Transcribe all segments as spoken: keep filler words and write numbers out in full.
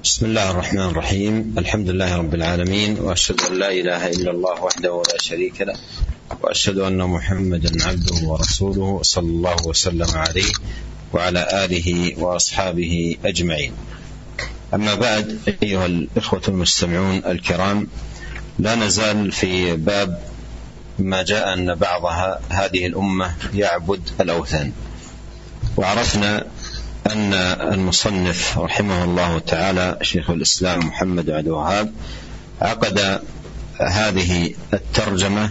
بسم الله الرحمن الرحيم. الحمد لله رب العالمين، وأشهد أن لا إله إلا الله وحده لا شريك له، وأشهد أن محمدا عبده ورسوله صلى الله وسلم عليه وعلى آله وأصحابه أجمعين. أما بعد، أيها الإخوة المستمعون الكرام، لا نزال في باب ما جاء أن بعض هذه الأمة يعبد الأوثان، وعرفنا أن المصنف رحمه الله تعالى شيخ الإسلام محمد عبد الوهاب عقد هذه الترجمة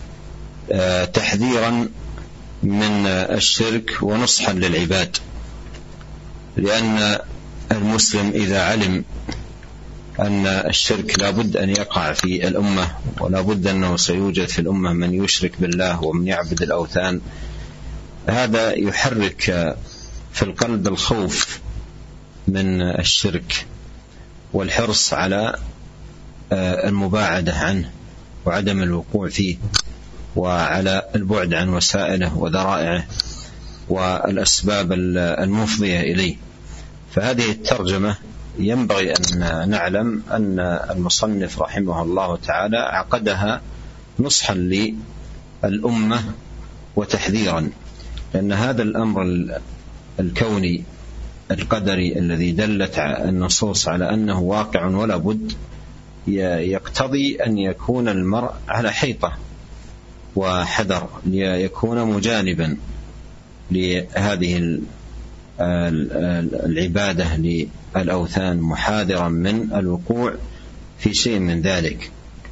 تحذيرا من الشرك ونصحا للعباد، لأن المسلم إذا علم أن الشرك لا بد أن يقع في الأمة، ولا بد أنه سيوجد في الأمة من يشرك بالله ومن يعبد الأوثان، هذا يحرك في القلب الخوف من الشرك والحرص على المباعدة عنه وعدم الوقوع فيه، وعلى البعد عن وسائله وذرائعه والأسباب المفضية إليه. فهذه الترجمة ينبغي أن نعلم أن المصنف رحمه الله تعالى عقدها نصحا للأمة وتحذيرا، لأن هذا الأمر الكوني القدري الذي دلت النصوص على أنه واقع ولا بد يقتضي أن يكون المرء على حيطة وحذر، ليكون مجانبا لهذه العبادة للأوثان، محاذرا من الوقوع في شيء من ذلك.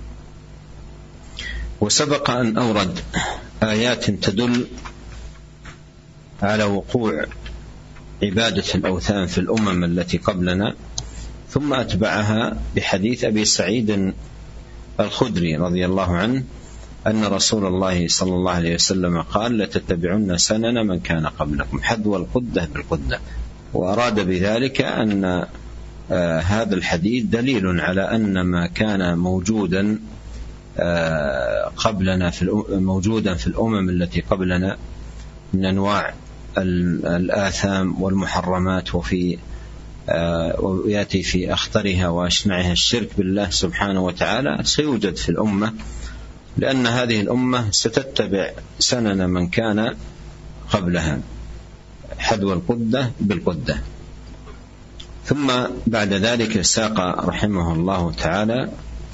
وسبق أن أورد آيات تدل على وقوع عبادة الأوثان في الأمم التي قبلنا، ثم أتبعها بحديث أبي سعيد الخدري رضي الله عنه أن رسول الله صلى الله عليه وسلم قال: لتتبعن سنن من كان قبلكم حذو القدة بالقدة. وأراد بذلك أن آه هذا الحديث دليل على أن ما كان موجودا آه قبلنا في موجودا في الأمم التي قبلنا من أنواع الآثام والمحرمات، وفي آه ويأتي في أخطرها وأشنعها الشرك بالله سبحانه وتعالى، سيوجد في الأمة، لأن هذه الأمة ستتبع سنن من كان قبلها حذو القدة بالقدة. ثم بعد ذلك ساق رحمه الله تعالى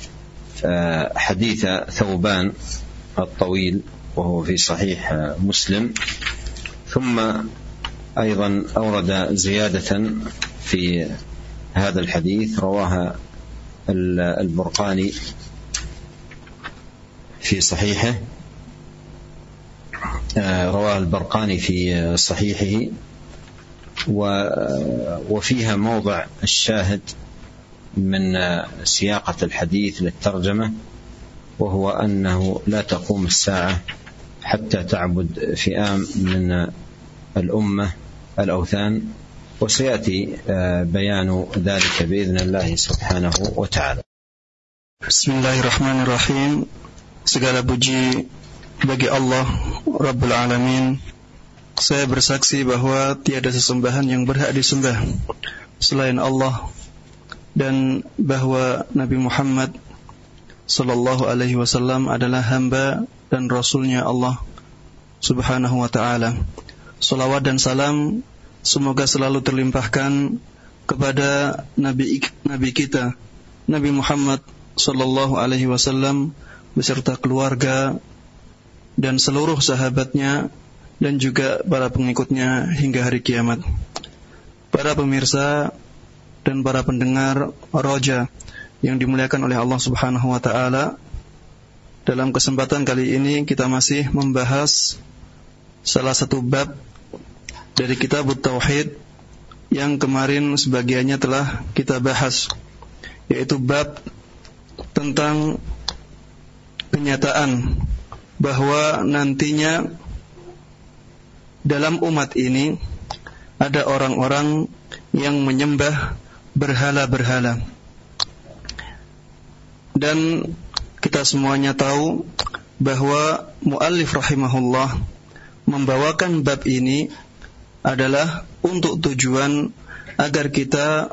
حديث ثوبان الطويل وهو في صحيح مسلم، ثم أيضا أورد زيادة في هذا الحديث رواها البرقاني في صحيحه، رواه البرقاني في صحيحه، وفيها موضع الشاهد من سياقة الحديث للترجمة، وهو أنه لا تقوم الساعة حتى تعبد فئام من الأمة الأوثان، وسيأتي بيان ذلك بإذن الله سبحانه وتعالى. بسم الله الرحمن الرحيم. Segala puji bagi Allah Rabbul Alamin. Saya bersaksi bahwa tiada sesembahan yang berhak disembah selain Allah, dan bahwa Nabi Muhammad sallallahu alaihi wasallam adalah hamba dan rasulnya Allah subhanahu wa ta'ala. Salawat dan salam semoga selalu terlimpahkan kepada Nabi, Nabi kita Nabi Muhammad sallallahu alaihi wasallam beserta keluarga dan seluruh sahabatnya dan juga para pengikutnya hingga hari kiamat. Para pemirsa dan para pendengar Roja yang dimuliakan oleh Allah Subhanahu wa taala, dalam kesempatan kali ini kita masih membahas salah satu bab dari kitab Tauhid yang kemarin sebagiannya telah kita bahas, yaitu bab tentang kenyataan bahwa nantinya dalam umat ini ada orang-orang yang menyembah berhala-berhala. Dan kita semuanya tahu bahwa muallif rahimahullah membawakan bab ini adalah untuk tujuan agar kita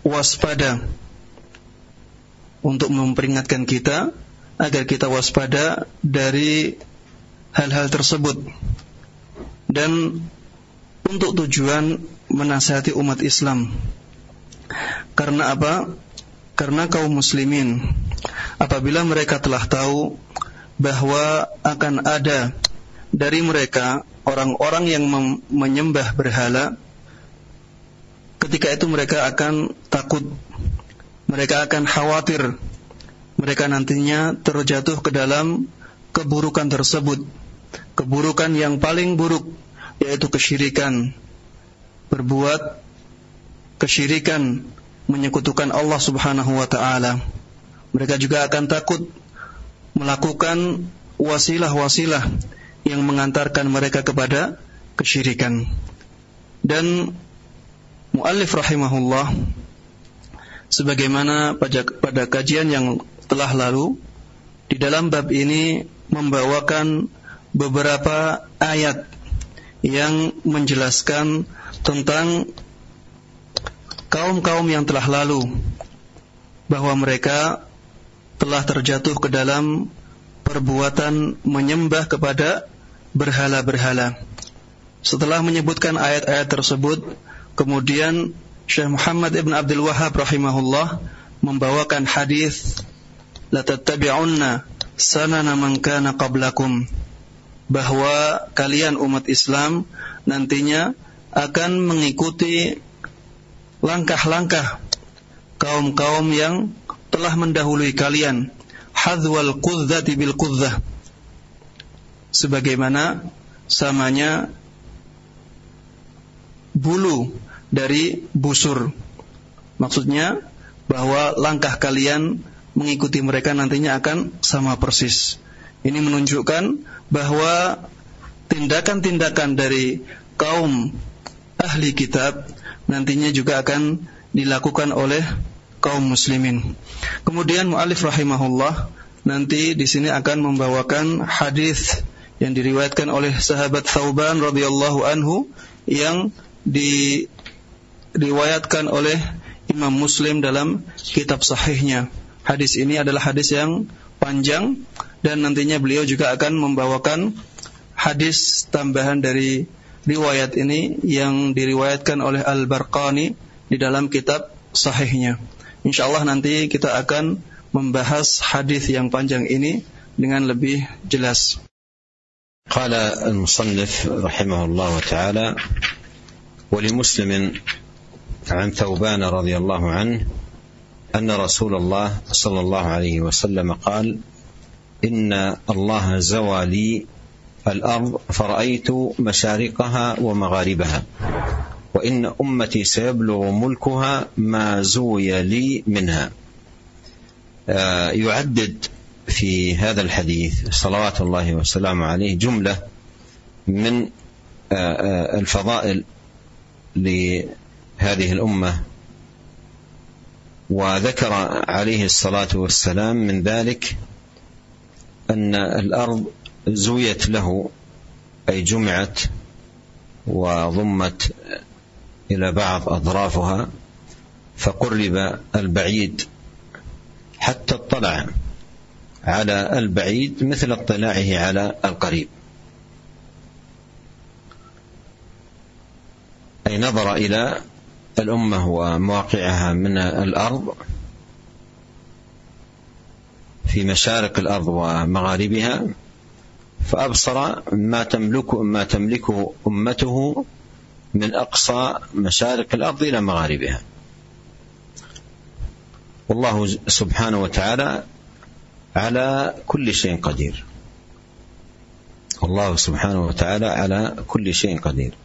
waspada, untuk memperingatkan kita agar kita waspada dari hal-hal tersebut, dan untuk tujuan menasihati umat Islam. Karena apa? Karena kaum muslimin apabila mereka telah tahu bahwa akan ada dari mereka orang-orang yang mem- menyembah berhala, ketika itu mereka akan takut, mereka akan khawatir, mereka nantinya terjatuh ke dalam keburukan tersebut, keburukan yang paling buruk, yaitu kesyirikan, berbuat kesyirikan, menyekutukan Allah Subhanahu wa ta'ala. Mereka juga akan takut melakukan wasilah-wasilah yang mengantarkan mereka kepada kesyirikan. Dan muallif rahimahullah, sebagaimana pada, pada kajian yang telah lalu, di dalam bab ini membawakan beberapa ayat yang menjelaskan tentang kaum-kaum yang telah lalu, bahwa mereka telah terjatuh ke dalam perbuatan menyembah kepada berhala-berhala. Setelah menyebutkan ayat-ayat tersebut, kemudian Syekh Muhammad ibn Abdul Wahhab rahimahullah membawakan hadis la tattabi'unna sanana man kana qablakum, bahwa kalian umat Islam nantinya akan mengikuti langkah-langkah kaum-kaum yang telah mendahului kalian, hadzwal qudzati bil qudzah, sebagaimana samanya bulu dari busur. Maksudnya bahwa langkah kalian mengikuti mereka nantinya akan sama persis. Ini menunjukkan bahwa tindakan-tindakan dari kaum ahli kitab nantinya juga akan dilakukan oleh kaum muslimin. Kemudian muallif rahimahullah nanti di sini akan membawakan hadis yang diriwayatkan oleh sahabat Thauban radhiyallahu anhu, yang diriwayatkan oleh Imam Muslim dalam kitab sahihnya. Hadis ini adalah hadis yang panjang, dan nantinya beliau juga akan membawakan hadis tambahan dari riwayat ini yang diriwayatkan oleh Al-Barqani di dalam kitab sahihnya. Insyaallah nanti kita akan membahas hadis yang panjang ini dengan lebih jelas. Qala al-musannif rahimahullah ta'ala wa li Muslimin an Thawban radhiyallahu anhu anna Rasulullah sallallahu alaihi wasallam qala inna Allah zawali الأرض فرأيت مشارقها ومغاربها وإن أمتي سيبلغ ملكها ما زوي لي منها. يعدد في هذا الحديث صلوات الله وسلامه عليه جملة من الفضائل لهذه الأمة، وذكر عليه الصلاة والسلام من ذلك أن الأرض زويت له، أي جمعت وضمت إلى بعض أطرافها، فقرب البعيد حتى اطلع على البعيد مثل اطلاعه على القريب، أي نظر إلى الأمة ومواقعها من الأرض في مشارق الأرض ومغاربها، فأبصر ما تملك ما تملكه أمته من أقصى مشارق الأرض إلى مغاربها. والله سبحانه وتعالى على كل شيء قدير. والله سبحانه وتعالى على كل شيء قدير.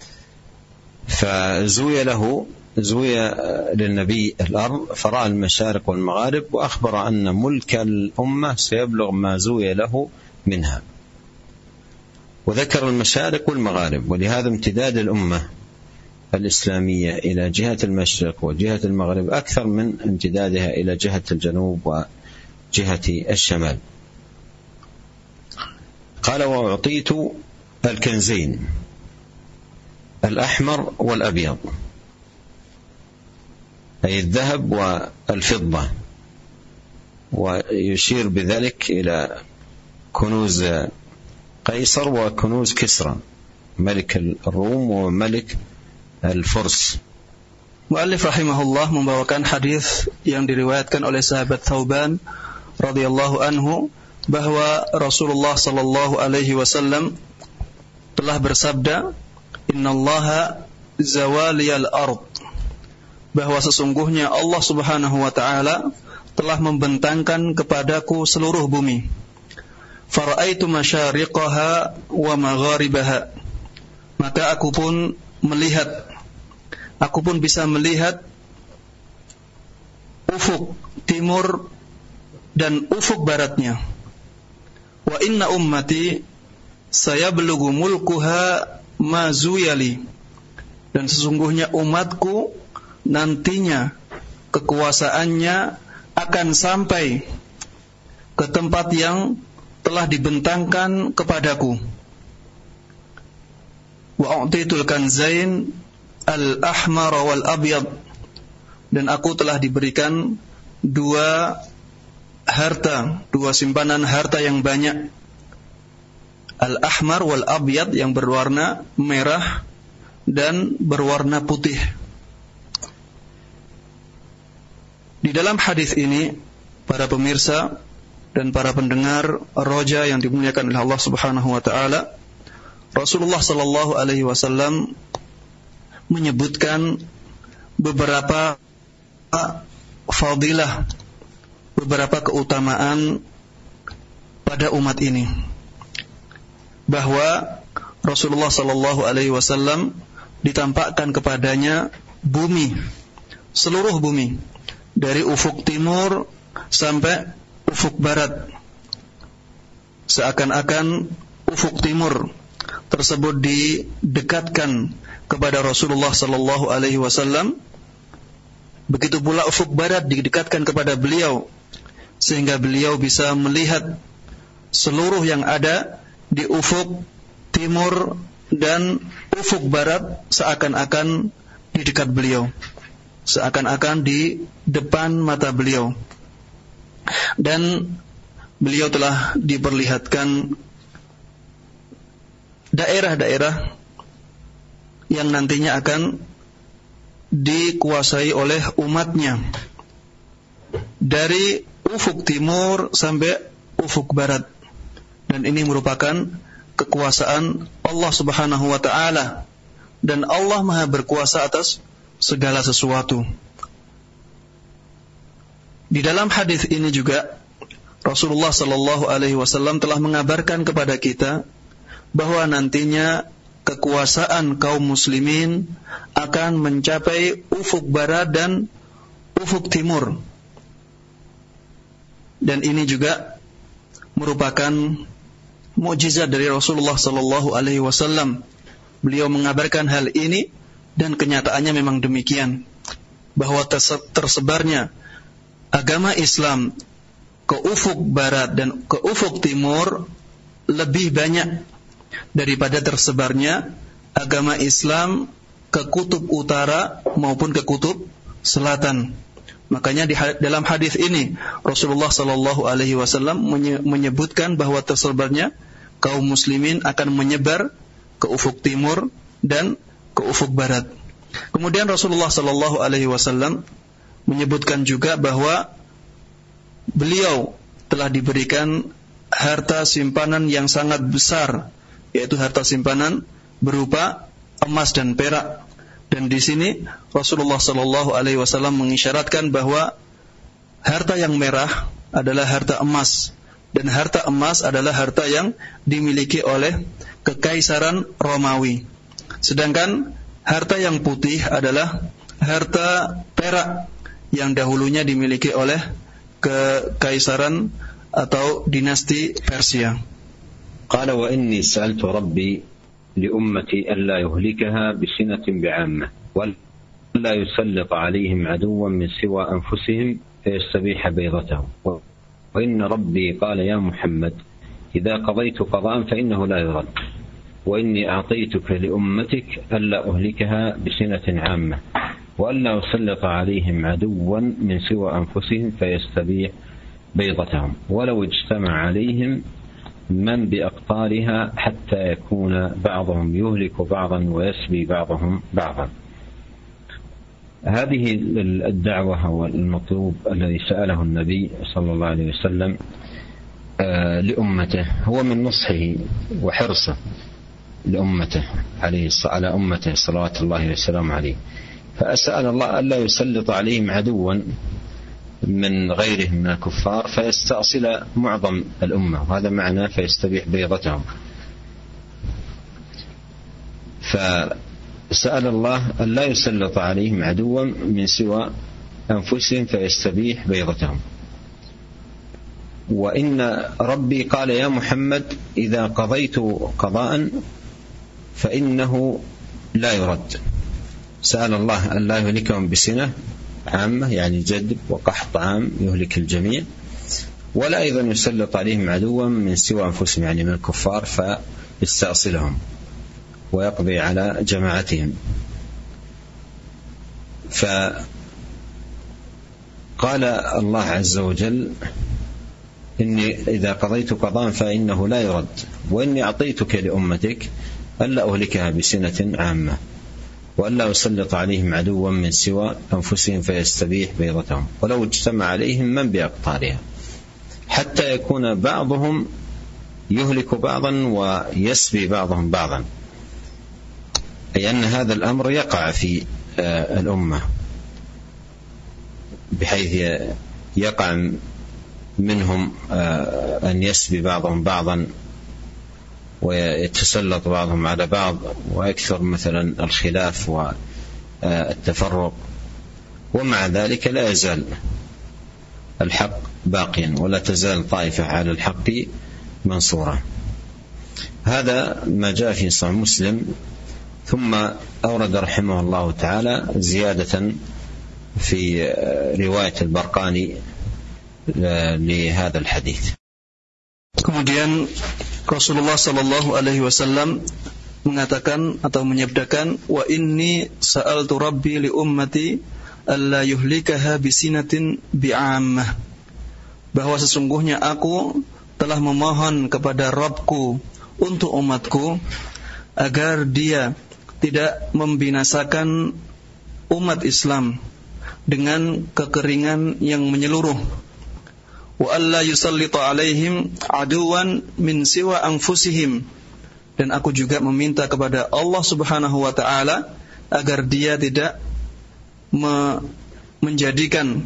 فزوي له زوي للنبي الأرض فرأى المشارق والمغارب، وأخبر أن ملك الأمة سيبلغ ما زوي له منها، وذكر المشارق والمغارب. ولهذا امتداد الأمة الإسلامية إلى جهة المشرق وجهة المغرب أكثر من امتدادها إلى جهة الجنوب وجهة الشمال. قال وأعطيت الكنزين الأحمر والأبيض، أي الذهب والفضة، ويشير بذلك إلى كنوز قيصر وكنوز كسرى ملك الروم وملك الفرس. Mu'allif rahimahullah membawakan hadis yang diriwayatkan oleh sahabat Thauban radhiyallahu anhu bahwa Rasulullah sallallahu alaihi wasallam telah bersabda, "Innallaha zawaliyal ard." Bahwa sesungguhnya Allah Subhanahu wa taala telah membentangkan kepadaku seluruh bumi. Fara'aitu masyariqaha wa magharibaha. Maka aku pun melihat Aku pun bisa melihat ufuk timur dan ufuk baratnya. Wa inna ummati sayablugu mulkuha ma zuyali. Dan sesungguhnya umatku nantinya kekuasaannya akan sampai ke tempat yang telah dibentangkan kepadaku. Wa u'titul kanzain al-ahmar wal abyad, dan aku telah diberikan dua harta, dua simpanan harta yang banyak. Al-ahmar wal abyad, yang berwarna merah dan berwarna putih. Di dalam hadis ini, para pemirsa dan para pendengar roja yang dimuliakan oleh Allah Subhanahu wa taala, Rasulullah sallallahu alaihi wasallam menyebutkan beberapa fadilah, beberapa keutamaan pada umat ini, bahwa Rasulullah sallallahu alaihi wasallam ditampakkan kepadanya bumi, seluruh bumi, dari ufuk timur sampai ufuk barat. Seakan-akan ufuk timur tersebut didekatkan kepada Rasulullah sallallahu alaihi wasallam, begitu pula ufuk barat didekatkan kepada beliau, sehingga beliau bisa melihat seluruh yang ada di ufuk timur dan ufuk barat seakan-akan di dekat beliau, seakan-akan di depan mata beliau. Dan beliau telah diperlihatkan daerah-daerah yang nantinya akan dikuasai oleh umatnya, dari ufuk timur sampai ufuk barat. Dan ini merupakan kekuasaan Allah Subhanahu wa taala, dan Allah Maha berkuasa atas segala sesuatu. Di dalam hadis ini juga Rasulullah sallallahu alaihi wasallam telah mengabarkan kepada kita bahwa nantinya kekuasaan kaum muslimin akan mencapai ufuk barat dan ufuk timur. Dan ini juga merupakan mukjizat dari Rasulullah sallallahu alaihi wasallam. Beliau mengabarkan hal ini, dan kenyataannya memang demikian, bahwa tersebarnya agama Islam ke ufuk barat dan ke ufuk timur lebih banyak daripada tersebarnya agama Islam ke kutub utara maupun ke kutub selatan. Makanya di dalam hadis ini Rasulullah sallallahu alaihi wasallam menyebutkan bahwa tersebarnya kaum muslimin akan menyebar ke ufuk timur dan ke ufuk barat. Kemudian Rasulullah sallallahu alaihi wasallam menyebutkan juga bahwa beliau telah diberikan harta simpanan yang sangat besar, yaitu harta simpanan berupa emas dan perak. Dan di sini Rasulullah sallallahu alaihi wasallam mengisyaratkan bahwa harta yang merah adalah harta emas, dan harta emas adalah harta yang dimiliki oleh Kekaisaran Romawi. Sedangkan harta yang putih adalah harta perak yang dahulunya dimiliki oleh Kekaisaran atau dinasti Persia. Qala wa inni sa'altu rabbi لأمتي ألا يهلكها بسنة بعامة ولا يسلط عليهم عدوا من سوى أنفسهم فيستبيح بيضتهم وإن ربي قال يا محمد إذا قضيت قضاء فإنه لا يرد وإني أعطيتك لأمتك ألا أهلكها بسنة عامة وألا يسلط عليهم عدوا من سوى أنفسهم فيستبيح بيضتهم ولو اجتمع عليهم من بأقطارها حتى يكون بعضهم يهلك بعضا ويسبي بعضهم بعضا. هذه الدعوة والمطلوب الذي سأله النبي صلى الله عليه وسلم لأمته هو من نصحه وحرصه لأمته عليه على أمته صلوات الله وسلامه عليه، فأسأل الله ألا يسلط عليهم عدوا من غيرهم من الكفار فيستأصل معظم الأمة، وهذا معنى فيستبيح بيضتهم. فسأل الله ألا يسلط عليهم عدوا من سوى أنفسهم فيستبيح بيضتهم. وإن ربي قال يا محمد إذا قضيت قضاء فإنه لا يرد. سأل الله أن لا يهلكهم بسنة عامة يعني جدب وقحط عام يهلك الجميع، ولا أيضا يسلط عليهم عدوا من سوى أنفسهم يعني من الكفار فيستأصلهم ويقضي على جماعتهم. فقال الله عز وجل إني إذا قضيت قضاء فإنه لا يرد، وإني أعطيتك لأمتك ألا أهلكها بسنة عامة وألا يسلط عليهم عدوا من سوى أنفسهم فيستبيح بيضتهم ولو اجتمع عليهم من بأقطارها حتى يكون بعضهم يهلك بعضا ويسبي بعضهم بعضا، أي أن هذا الأمر يقع في الأمة بحيث يقع منهم أن يسبي بعضهم بعضا ويتسلط بعضهم على بعض ويكثر مثلا الخلاف والتفرق، ومع ذلك لا يزال الحق باقيا ولا تزال طائفة على الحق منصورة. هذا ما جاء في صحيح مسلم. ثم أورد رحمه الله تعالى زيادة في رواية البرقاني لهذا الحديث. Kemudian Rasulullah Sallallahu Alaihi Wasallam mengatakan atau menyabdakan, wa inni sa'altu Rabbi li ummati alla yuhlikaha bisinatin bi'ammah, bahwa sesungguhnya aku telah memohon kepada Rabbku untuk umatku agar dia tidak membinasakan umat Islam dengan kekeringan yang menyeluruh. Wa alla yusallita alaihim aduwan min siwa anfusihim, dan aku juga meminta kepada Allah Subhanahu wa taala agar dia tidak me- menjadikan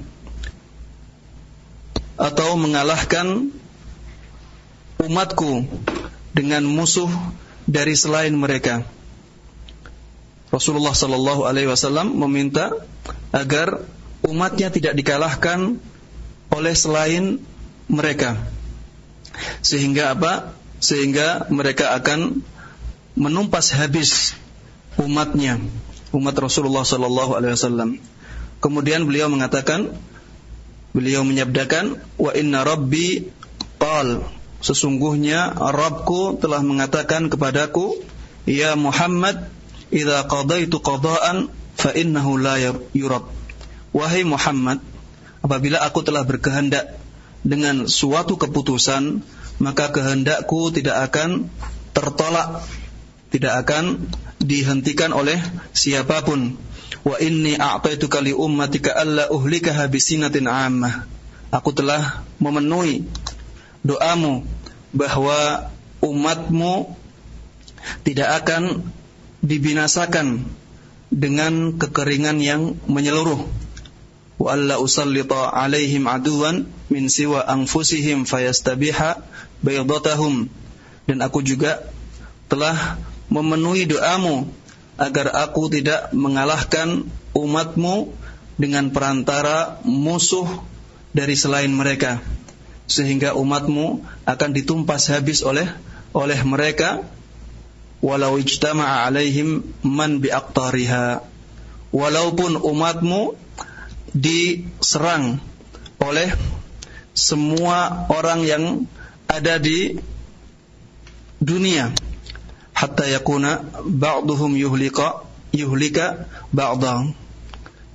atau mengalahkan umatku dengan musuh dari selain mereka. Rasulullah sallallahu alaihi wasallam meminta agar umatnya tidak dikalahkan oleh selain mereka, sehingga apa? Sehingga mereka akan menumpas habis umatnya, umat Rasulullah sallallahu alaihi wasallam. Kemudian beliau mengatakan, beliau menyabdakan, wa inna rabbi qal, sesungguhnya Rabbku telah mengatakan kepadaku, ya Muhammad, idza qadaitu qada'an fa innahu la yurad. Wahai Muhammad, apabila aku telah berkehendak dengan suatu keputusan, maka kehendakku tidak akan tertolak, tidak akan dihentikan oleh siapapun. Wa inni a'taituka li ummatika alla uhlikaha bisinatin 'ammah. Aku telah memenuhi doamu bahwa umatmu tidak akan dibinasakan dengan kekeringan yang menyeluruh. Wa alla usallita alaihim aduwan min siwa anfusihim fayastabiha baydatahum, dan aku juga telah memenuhi doamu agar aku tidak mengalahkan umatmu dengan perantara musuh dari selain mereka, sehingga umatmu akan ditumpas habis oleh oleh mereka. Walau ijtama'a alaihim man biaqtariha, walaupun umatmu diserang oleh semua orang yang ada di dunia, hatta yakuna ba'duhum yuhlika yuhlika ba'dahum,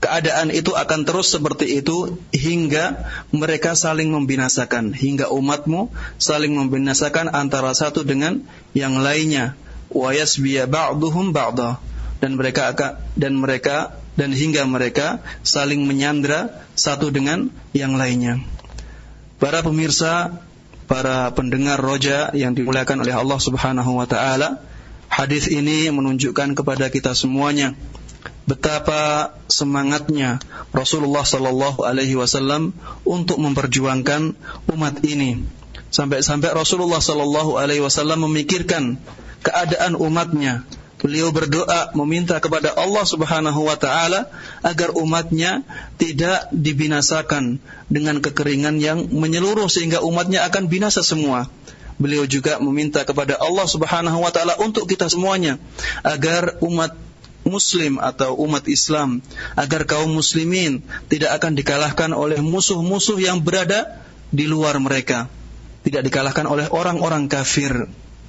keadaan itu akan terus seperti itu hingga mereka saling membinasakan, hingga umatmu saling membinasakan antara satu dengan yang lainnya. Wa yasbiya ba'duhum ba'da, dan mereka akan dan mereka dan hingga mereka saling menyandra satu dengan yang lainnya. Para pemirsa, para pendengar roja yang dimuliakan oleh Allah Subhanahu wa taala, hadis ini menunjukkan kepada kita semuanya betapa semangatnya Rasulullah sallallahu alaihi wasallam untuk memperjuangkan umat ini. Sampai-sampai Rasulullah sallallahu alaihi wasallam memikirkan keadaan umatnya. Beliau berdoa meminta kepada Allah Subhanahu wa taala agar umatnya tidak dibinasakan dengan kekeringan yang menyeluruh sehingga umatnya akan binasa semua. Beliau juga meminta kepada Allah Subhanahu wa taala untuk kita semuanya agar umat Muslim atau umat Islam, agar kaum muslimin tidak akan dikalahkan oleh musuh-musuh yang berada di luar mereka, tidak dikalahkan oleh orang-orang kafir.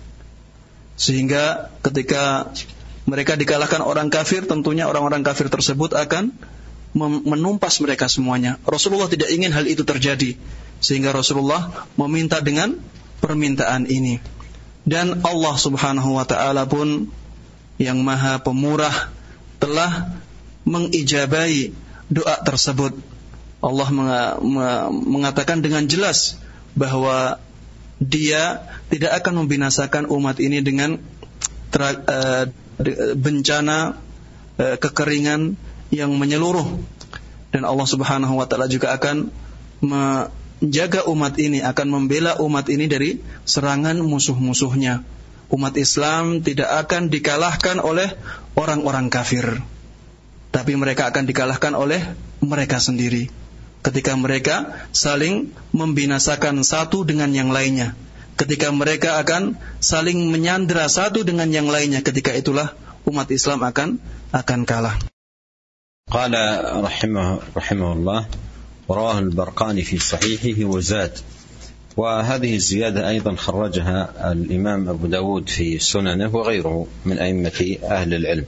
Sehingga ketika mereka dikalahkan orang kafir, tentunya orang-orang kafir tersebut akan menumpas mereka semuanya. Rasulullah tidak ingin hal itu terjadi, sehingga Rasulullah meminta dengan permintaan ini. Dan Allah Subhanahu wa ta'ala pun yang maha pemurah telah mengijabahi doa tersebut. Allah mengatakan dengan jelas bahwa Dia tidak akan membinasakan umat ini dengan tra, uh, bencana uh, kekeringan yang menyeluruh. Dan Allah Subhanahu wa taala juga akan menjaga umat ini, akan membela umat ini dari serangan musuh-musuhnya. Umat Islam tidak akan dikalahkan oleh orang-orang kafir, tapi mereka akan dikalahkan oleh mereka sendiri ketika mereka saling membinasakan satu dengan yang lainnya, ketika mereka akan saling menyandera satu dengan yang lainnya. Ketika itulah umat Islam akan akan kalah. Qala rahimah rahimahullah rawah al-Barqani fi sahihihi wa zad. وهذه الزيادة أيضا خرجها الإمام أبو داود في سننه وغيره من أئمة أهل العلم.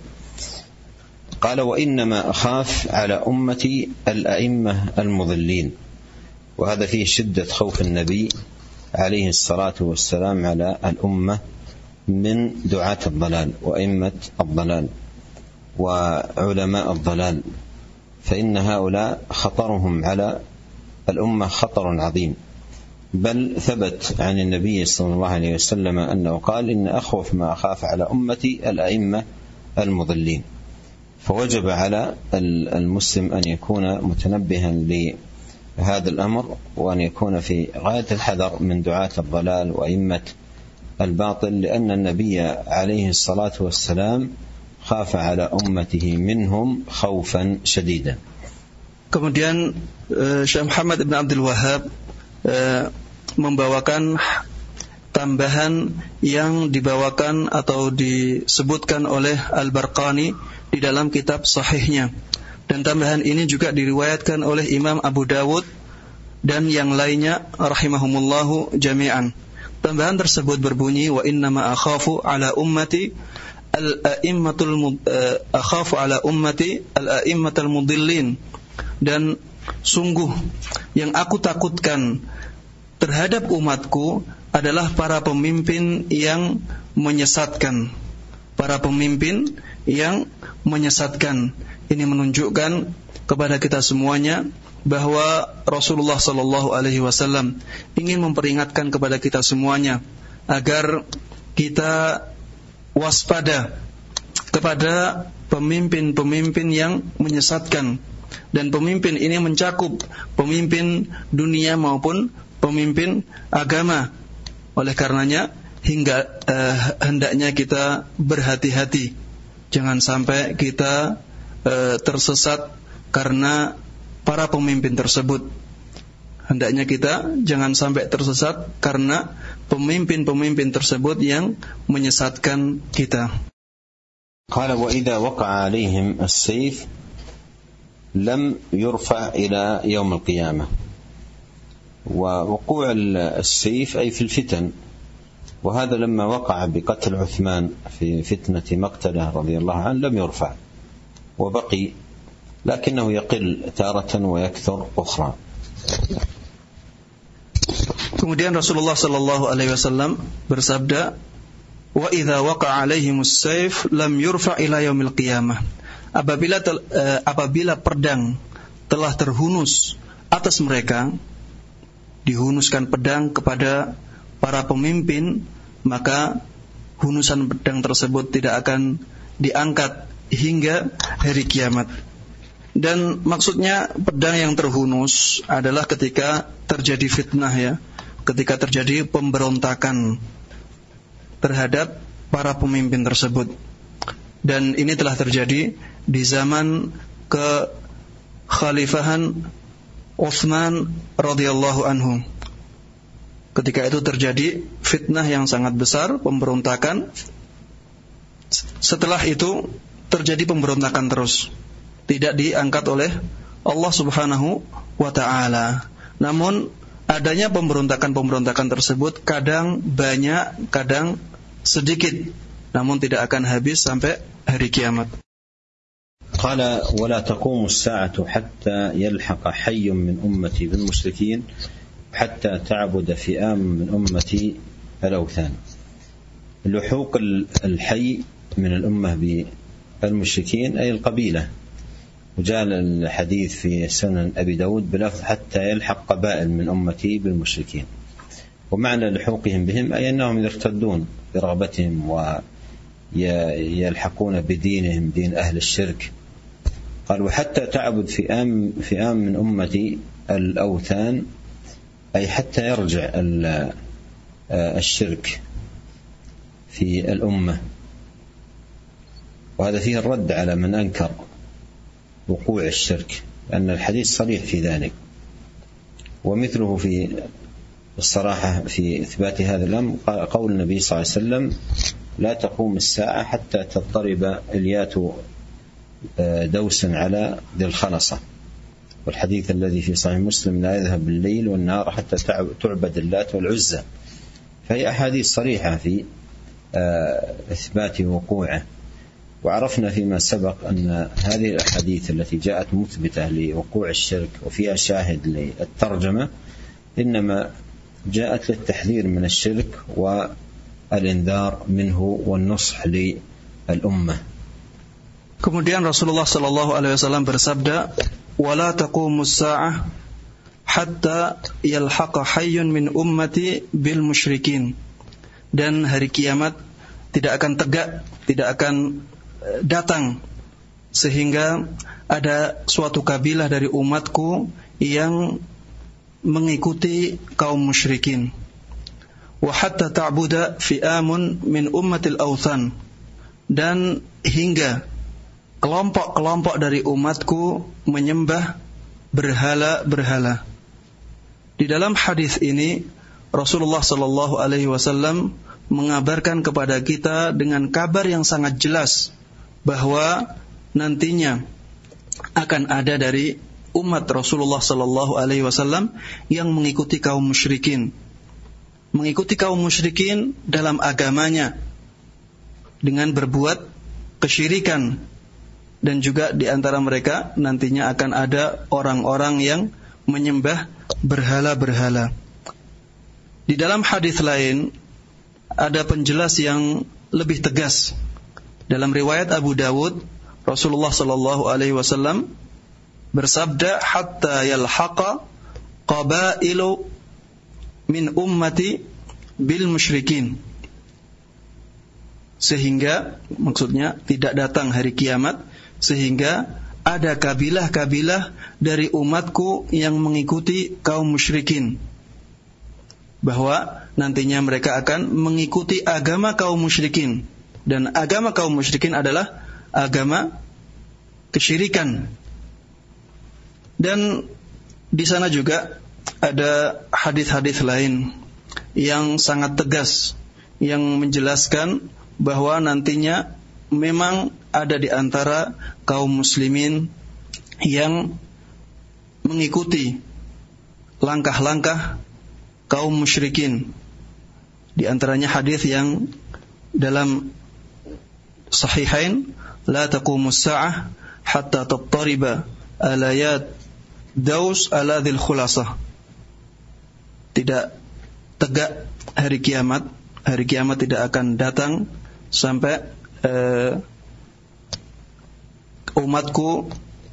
قال وإنما أخاف على أمتي الأئمة المضلين، وهذا فيه شدة خوف النبي عليه الصلاة والسلام على الأمة من دعاة الضلال وأئمة الضلال وعلماء الضلال، فإن هؤلاء خطرهم على الأمة خطر عظيم. بل ثبت عن النبي صلى الله عليه وسلم أنه قال إن أخوف ما أخاف على أمتي الأئمة المضلين. فوجب على المسلم أن يكون متنبها لهذا الأمر، وأن يكون في غاية الحذر من دعاة الضلال وأئمة الباطل، لأن النبي عليه الصلاة والسلام خاف على أمته منهم خوفا شديدا. Kemudian Syekh Muhammad ibn Abdul Wahhab membawakan tambahan yang dibawakan atau disebutkan oleh Al-Barqani di dalam kitab sahihnya, dan tambahan ini juga diriwayatkan oleh Imam Abu Dawud dan yang lainnya rahimahumullahu jami'an. Tambahan tersebut berbunyi wa innama akhafu ala ummati al-a'immatul akhafu ala ummati al-a'immatul mudillin, dan sungguh yang aku takutkan terhadap umatku adalah para pemimpin yang menyesatkan. Para pemimpin yang menyesatkan. Ini menunjukkan kepada kita semuanya bahwa Rasulullah sallallahu alaihi wasallam ingin memperingatkan kepada kita semuanya agar kita waspada kepada pemimpin-pemimpin yang menyesatkan. Dan pemimpin ini mencakup pemimpin dunia maupun pemimpin agama. Oleh karenanya hingga uh, hendaknya kita berhati-hati, jangan sampai kita uh, tersesat karena para pemimpin tersebut. Hendaknya kita jangan sampai tersesat karena pemimpin-pemimpin tersebut yang menyesatkan kita. Qala wa idza waqa'a 'alaihim as-sayf lam yurfa' ila yaum al-qiyamah. ووقوع السيف أي في الفتن، وهذا لما وقع بقتل عثمان في فتنة مقتله رضي الله عنه لم يرفع، وبقي لكنه يقل تارة ويكثر أخرى. Kemudian Rasulullah sallallahu alaihi wasallam bersabda, "Wa idza waqa'a 'alaihimus sayf lam yurfa' ila yaumil qiyamah." Apabila tel, uh, apabila pedang telah terhunus atas mereka, dihunuskan pedang kepada para pemimpin, maka hunusan pedang tersebut tidak akan diangkat hingga hari kiamat. Dan maksudnya pedang yang terhunus adalah ketika terjadi fitnah, ya, ketika terjadi pemberontakan terhadap para pemimpin tersebut. Dan ini telah terjadi di zaman kekhalifahan Utsman radhiyallahu anhu. Ketika itu terjadi fitnah yang sangat besar, pemberontakan. Setelah itu terjadi pemberontakan terus, tidak diangkat oleh Allah Subhanahu wa ta'ala. Namun adanya pemberontakan-pemberontakan tersebut kadang banyak, kadang sedikit, namun tidak akan habis sampai hari kiamat. قال ولا تقوم الساعة حتى يلحق حي من أمتي بالمشركين حتى تعبد فئام من أمتي الأوثان. لحوق الحي من الأمة بالمشركين أي القبيلة، وجاء الحديث في سنن أبي داود بلفظ حتى يلحق قبائل من أمتي بالمشركين، ومعنى لحوقهم بهم أي أنهم يرتدون برغبتهم ويلحقون بدينهم دين أهل الشرك. قال وحتى تعبد فئام فئام من أمتي الأوثان أي حتى يرجع الشرك في الأمة، وهذا فيه الرد على من أنكر وقوع الشرك، لأن الحديث صريح في ذلك. ومثله في الصراحة في إثبات هذا الأمر قول النبي صلى الله عليه وسلم لا تقوم الساعة حتى تضطرب إليات دوس على ذي الخنصة، والحديث الذي في صحيح مسلم لا يذهب بالليل والنهار حتى تعبد اللات والعزى. فهي أحاديث صريحة في إثبات وقوعه. وعرفنا فيما سبق أن هذه الأحاديث التي جاءت مثبتة لوقوع الشرك وفيها شاهد للترجمة إنما جاءت للتحذير من الشرك والإنذار منه والنصح للأمة. Kemudian Rasulullah sallallahu alaihi wasallam bersabda, "Wala taqumus sa'ah hatta yalhaqa hayyun min ummati bil musyrikin." Dan hari kiamat tidak akan tegak, tidak akan datang sehingga ada suatu kabilah dari umatku yang mengikuti kaum musyrikin. Wa hatta ta'buda fi'amun min ummatil awthan, dan hingga kelompok-kelompok dari umatku menyembah berhala-berhala. Di dalam hadis ini Rasulullah sallallahu alaihi wasallam mengabarkan kepada kita dengan kabar yang sangat jelas bahwa nantinya akan ada dari umat Rasulullah sallallahu alaihi wasallam yang mengikuti kaum musyrikin. Mengikuti kaum musyrikin dalam agamanya dengan berbuat kesyirikan, dan juga di antara mereka nantinya akan ada orang-orang yang menyembah berhala-berhala. Di dalam hadis lain ada penjelas yang lebih tegas. Dalam riwayat Abu Dawud, Rasulullah sallallahu alaihi wasallam bersabda, "Hatta yalhaqa qabailu min ummati bil musyrikin." Sehingga maksudnya tidak datang hari kiamat sehingga ada kabilah-kabilah dari umatku yang mengikuti kaum musyrikin, bahwa nantinya mereka akan mengikuti agama kaum musyrikin, dan agama kaum musyrikin adalah agama kesyirikan. Dan di sana juga ada hadis-hadis lain yang sangat tegas yang menjelaskan bahwa nantinya memang ada di antara kaum muslimin yang mengikuti langkah-langkah kaum musyrikin. Di antaranya hadis yang dalam Sahihain, la taqumus sa'ah hatta tattariba alayat daus ala dzil khulasah. Tidak tegak hari kiamat. Hari kiamat tidak akan datang sampai uh, umatku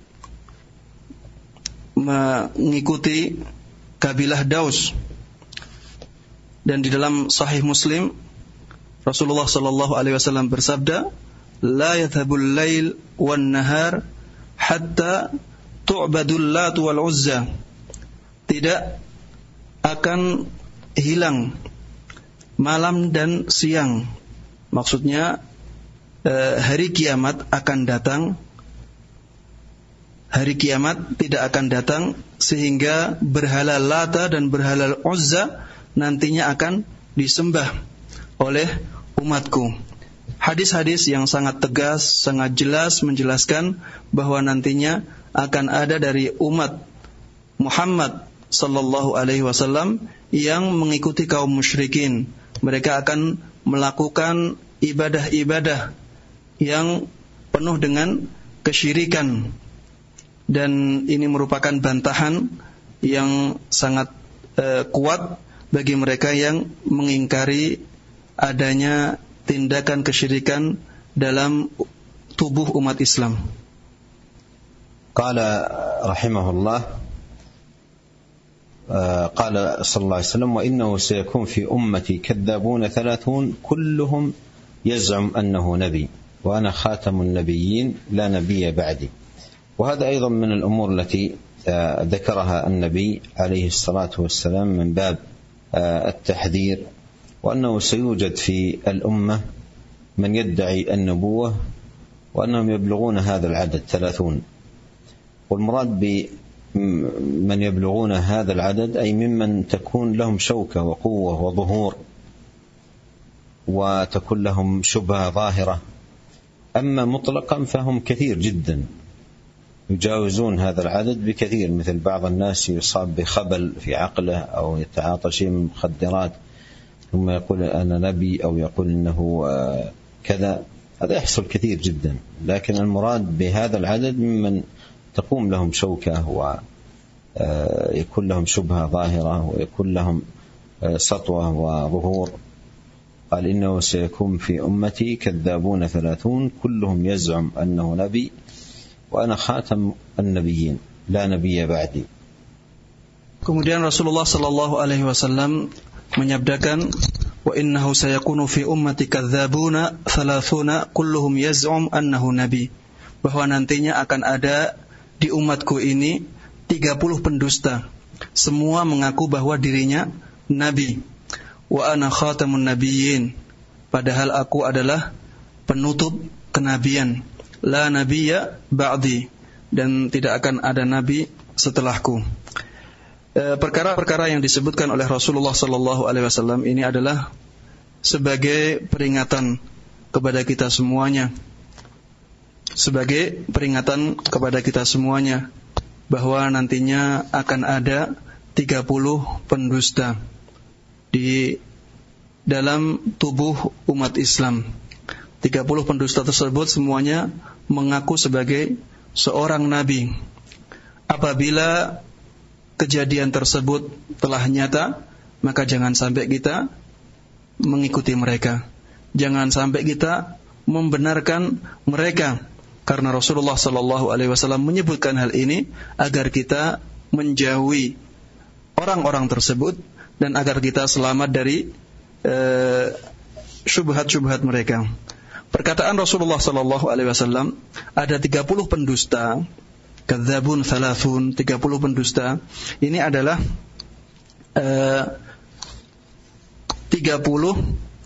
mengikuti kabilah Daus. Dan di dalam Sahih Muslim, Rasulullah sallallahu alaihi wasallam bersabda, "La yadhhabul lail wan nahar hatta tu'badul Lat wal Uzza." Tidak akan hilang malam dan siang. Maksudnya eh, hari kiamat akan datang. Hari kiamat tidak akan datang sehingga berhala Lata dan berhala Uzza nantinya akan disembah oleh umatku. Hadis-hadis yang sangat tegas, sangat jelas menjelaskan bahwa nantinya akan ada dari umat Muhammad sallallahu alaihi wasallam yang mengikuti kaum musyrikin. Mereka akan melakukan ibadah-ibadah yang penuh dengan kesyirikan. Dan ini merupakan bantahan yang sangat uh, kuat bagi mereka yang mengingkari adanya tindakan kesyirikan dalam tubuh umat Islam. Qala rahimahullah قال صلى الله عليه وسلم وإنه سيكون في أمتي كذابون ثلاثون كلهم يزعم أنه نبي وأنا خاتم النبيين لا نبي بعدي. وهذا أيضا من الأمور التي ذكرها النبي عليه الصلاة والسلام من باب التحذير، وأنه سيوجد في الأمة من يدعي النبوة وأنهم يبلغون هذا العدد ثلاثون. والمراد ب من يبلغون هذا العدد أي ممن تكون لهم شوكة وقوة وظهور وتكون لهم شبهة ظاهرة. أما مطلقا فهم كثير جدا يجاوزون هذا العدد بكثير، مثل بعض الناس يصاب بخبل في عقله أو يتعاطى شيء من المخدرات ثم يقول أنا نبي أو يقول إنه كذا. هذا يحصل كثير جدا، لكن المراد بهذا العدد ممن تقوم لهم شوكة ويكون لهم شبهة ظاهرة ويكون لهم سطوة وظهور. قال إنه سيكون في أمتي كذابون ثلاثون كلهم يزعم أنه نبي وأنا خاتم النبيين لا نبي بعدي. Kemudian Rasulullah sallallahu alaihi wasallam menyabdakan, wa innahu sayakunu fi ummati kadzabuna thalathuna kulluhum yaz'um annahu nabi. Bahwa nantinya akan ada di umatku ini tiga puluh pendusta, semua mengaku bahwa dirinya nabi. Wa ana khatamun nabiyyin, padahal aku adalah penutup kenabian. La nabiyya ba'di, dan tidak akan ada nabi setelahku. E, perkara-perkara yang disebutkan oleh Rasulullah sallallahu alaihi wasallam ini adalah sebagai peringatan kepada kita semuanya. Sebagai peringatan kepada kita semuanya bahwa nantinya akan ada tiga puluh pendusta di dalam tubuh umat Islam. tiga puluh pendusta tersebut semuanya mengaku sebagai seorang nabi. Apabila kejadian tersebut telah nyata, maka jangan sampai kita mengikuti mereka. Jangan sampai kita membenarkan mereka. Karena Rasulullah sallallahu alaihi wasallam menyebutkan hal ini agar kita menjauhi orang-orang tersebut dan agar kita selamat dari uh, syubhat-syubhat mereka. Perkataan Rasulullah sallallahu alaihi wasallam, ada tiga puluh pendusta, kadzabun thalathun, tiga puluh pendusta. Ini adalah uh, tiga puluh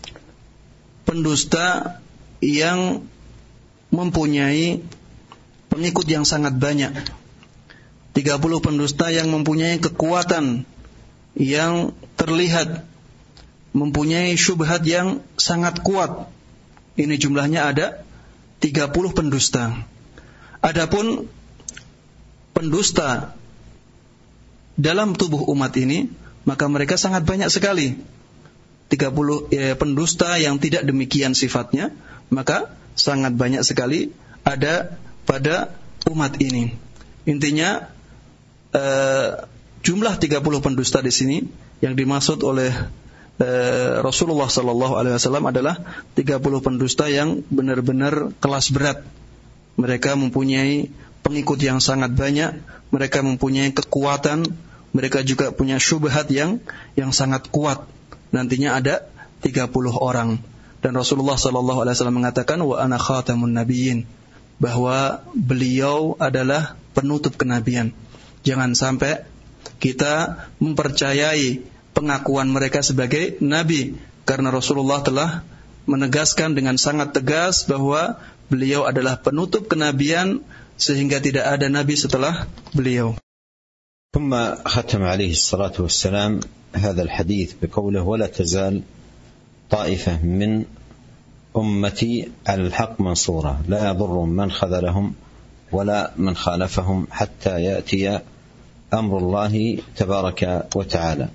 pendusta yang mempunyai pengikut yang sangat banyak. tiga puluh pendusta yang mempunyai kekuatan yang terlihat, mempunyai syubhat yang sangat kuat. Ini jumlahnya ada tiga puluh pendusta. Adapun pendusta dalam tubuh umat ini, maka mereka sangat banyak sekali. tiga puluh eh, pendusta yang tidak demikian sifatnya, maka sangat banyak sekali ada pada umat ini. Intinya uh, jumlah tiga puluh pendusta di sini yang dimaksud oleh uh, Rasulullah sallallahu alaihi wasallam adalah tiga puluh pendusta yang benar-benar kelas berat. Mereka mempunyai pengikut yang sangat banyak, mereka mempunyai kekuatan, mereka juga punya syubhat yang yang sangat kuat. Nantinya ada tiga puluh orang. Dan Rasulullah sallallahu alaihi wasallam mengatakan wa ana khatamun nabiyyin, bahwa beliau adalah penutup kenabian. Jangan sampai kita mempercayai pengakuan mereka sebagai nabi, karena Rasulullah telah menegaskan dengan sangat tegas bahwa beliau adalah penutup kenabian, sehingga tidak ada nabi setelah beliau. ثم ختم عليه الصلاة والسلام هذا الحديث بقوله ولا تزال طائفة من أمتي على الحق منصورة لا يضر من خذلهم ولا من خالفهم حتى يأتي أمر الله تبارك وتعالى.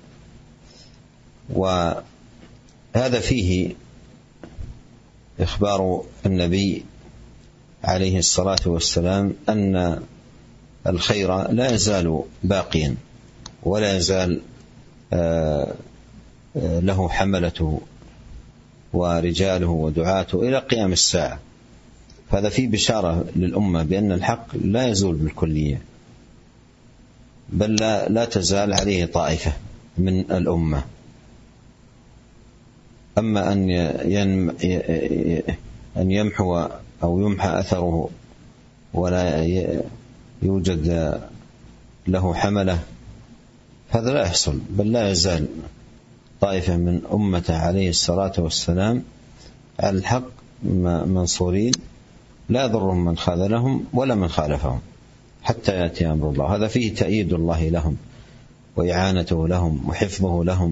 وهذا فيه إخبار النبي عليه الصلاة والسلام أن الخير لا يزال باقيا ولا يزال له حملته ورجاله ودعاته إلى قيام الساعة. فهذا فيه بشارة للأمة بأن الحق لا يزول بالكلية، بل لا, لا تزال عليه طائفة من الأمة. أما أن أن يمحو أو يمحى أثره ولا يوجد له حملة هذا لا يحصل، بل لا يزال طائفة من أمته عليه الصلاة والسلام على الحق منصورين لا يضرهم من خذلهم ولا من خالفهم حتى يأتي أمر الله. هذا فيه تأييد الله لهم وإعانته لهم وحفظه لهم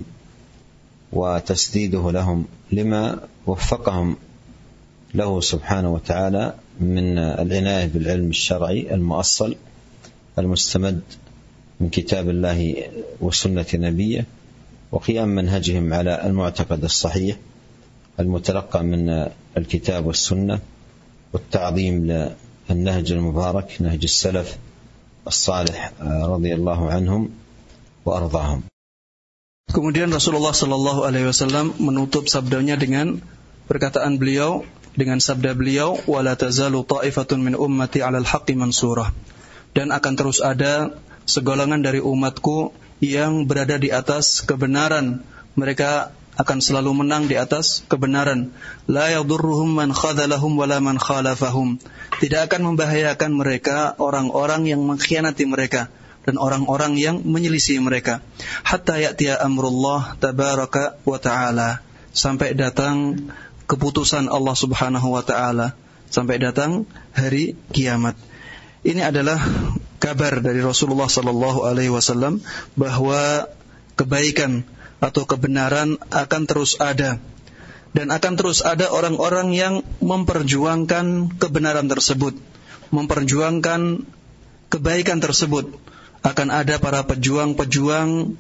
وتسديده لهم لما وفقهم له سبحانه وتعالى من العناية بالعلم الشرعي المؤصل المستمد من كتاب الله وسنة نبيه، وقيام منهجهم على المعتقد الصحيح المتلقى من الكتاب والسنة، والتعظيم للنهج المبارك نهج السلف الصالح رضي الله عنهم وأرضاهم. Kemudian Rasulullah sallallahu alaihi wasallam menutup sabdanya dengan perkataan beliau, dengan sabda beliau wala tazalu ta'ifatun min ummati 'alal haqqi mansurah, dan akan terus ada segolongan dari umatku yang berada di atas kebenaran, mereka akan selalu menang di atas kebenaran. La yadurruhum man khadhalahum wala man khalafahum, tidak akan membahayakan mereka orang-orang yang mengkhianati mereka dan orang-orang yang menyelisih mereka. Hatta ya'tiya amrullah tabaraka wa ta'ala, sampai datang keputusan Allah subhanahu wa ta'ala, sampai datang hari kiamat. Ini adalah kabar dari Rasulullah sallallahu alaihi wasallam bahwa kebaikan atau kebenaran akan terus ada, dan akan terus ada orang-orang yang memperjuangkan kebenaran tersebut, memperjuangkan kebaikan tersebut. Akan ada para pejuang-pejuang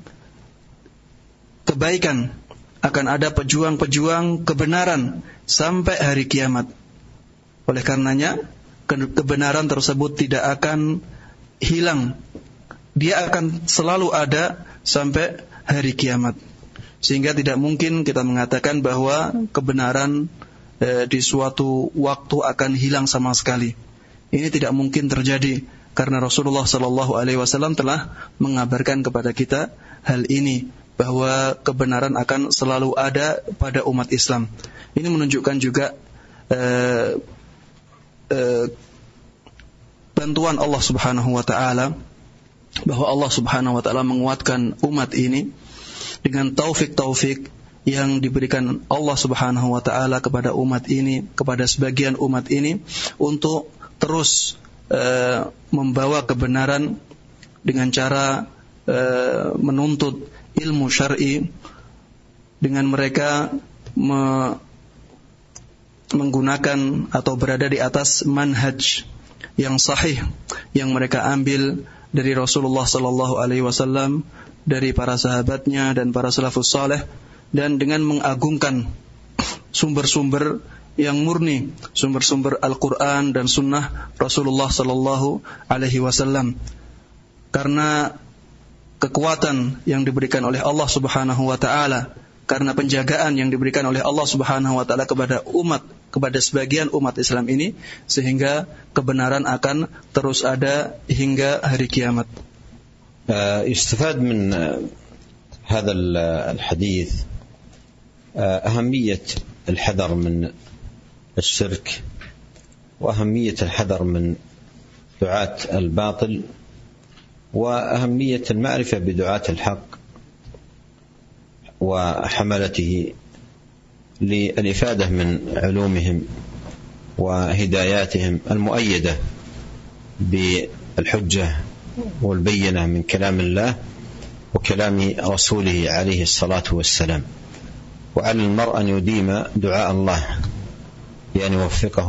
kebaikan, akan ada pejuang-pejuang kebenaran sampai hari kiamat. Oleh karenanya kebenaran tersebut tidak akan hilang, dia akan selalu ada sampai hari kiamat. Sehingga tidak mungkin kita mengatakan bahwa kebenaran e, di suatu waktu akan hilang sama sekali. Ini tidak mungkin terjadi, karena Rasulullah sallallahu alaihi wasallam telah mengabarkan kepada kita hal ini, bahwa kebenaran akan selalu ada pada umat Islam. Ini menunjukkan juga e, e, bantuan Allah subhanahu wa ta'ala, bahwa Allah subhanahu wa ta'ala menguatkan umat ini dengan taufik-taufik yang diberikan Allah subhanahu wa ta'ala kepada umat ini, kepada sebagian umat ini, untuk terus uh, membawa kebenaran dengan cara uh, menuntut ilmu syar'i, dengan mereka me- menggunakan atau berada di atas manhaj yang sahih yang mereka ambil dari Rasulullah sallallahu alaihi wasallam, dari para sahabatnya dan para salafus saleh, dan dengan mengagungkan sumber-sumber yang murni, sumber-sumber Al-Quran dan Sunnah Rasulullah Sallallahu Alaihi Wasallam. Karena kekuatan yang diberikan oleh Allah Subhanahu Wa Taala, karena penjagaan yang diberikan oleh Allah Subhanahu Wa Taala kepada umat, kepada sebagian umat Islam ini, sehingga kebenaran akan terus ada hingga hari kiamat. يستفاد من هذا الحديث أهمية الحذر من الشرك وأهمية الحذر من دعاة الباطل وأهمية المعرفة بدعاة الحق وحملته للإفادة من علومهم وهداياتهم المؤيدة بالحجة والبينة من كلام الله وكلام رسوله عليه الصلاة والسلام. وعلى المرء أن يديم دعاء الله بأن يوفقه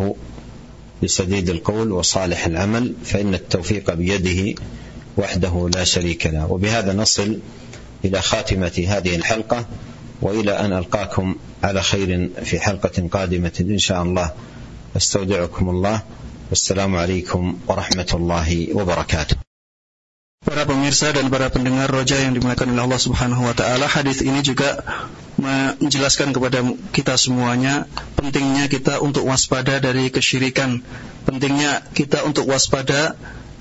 لسديد القول وصالح العمل، فإن التوفيق بيده وحده لا شريك له. وبهذا نصل إلى خاتمة هذه الحلقة، وإلى أن ألقاكم على خير في حلقة قادمة إن شاء الله. أستودعكم الله، والسلام عليكم ورحمة الله وبركاته. Para pemirsa dan para pendengar Roja yang dimuliakan oleh Allah Subhanahu Wa Taala, hadis ini juga menjelaskan kepada kita semuanya pentingnya kita untuk waspada dari kesyirikan, pentingnya kita untuk waspada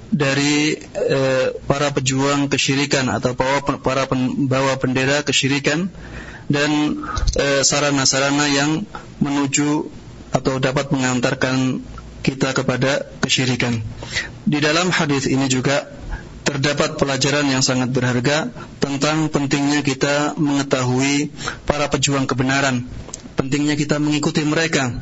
dari eh, para pejuang kesyirikan atau para pembawa bendera kesyirikan dan eh, sarana-sarana yang menuju atau dapat mengantarkan kita kepada kesyirikan. Di dalam hadis ini juga terdapat pelajaran yang sangat berharga tentang pentingnya kita mengetahui para pejuang kebenaran, pentingnya kita mengikuti mereka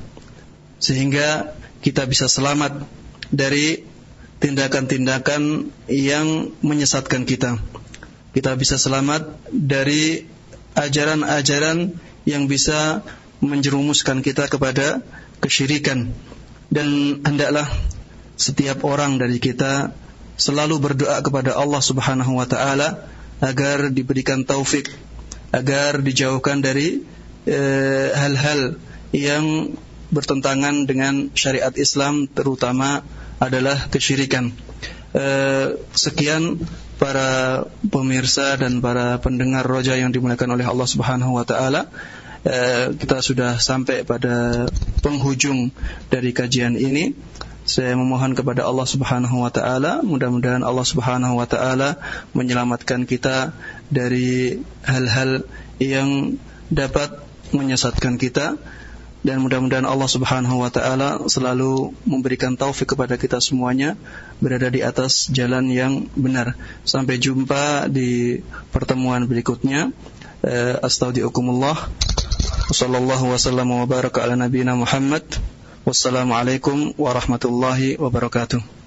sehingga kita bisa selamat dari tindakan-tindakan yang menyesatkan kita. Kita bisa selamat dari ajaran-ajaran yang bisa menjerumuskan kita kepada kesyirikan. Dan hendaklah setiap orang dari kita selalu berdoa kepada Allah Subhanahu Wa Taala agar diberikan taufik, agar dijauhkan dari eh, hal-hal yang bertentangan dengan syariat Islam, terutama adalah kesyirikan. Eh, sekian para pemirsa dan para pendengar Roja yang dimuliakan oleh Allah Subhanahu Wa Taala. Eh, kita sudah sampai pada penghujung dari kajian ini. Saya memohon kepada Allah Subhanahu Wa Taala, mudah-mudahan Allah Subhanahu Wa Taala menyelamatkan kita dari hal-hal yang dapat menyesatkan kita, dan mudah-mudahan Allah Subhanahu Wa Taala selalu memberikan taufik kepada kita semuanya berada di atas jalan yang benar. Sampai jumpa di pertemuan berikutnya. Astaudiukumullah. Wassallallahu wasallam wa baraka ala nabiyina Muhammad. Wassalamualaikum warahmatullahi wabarakatuh.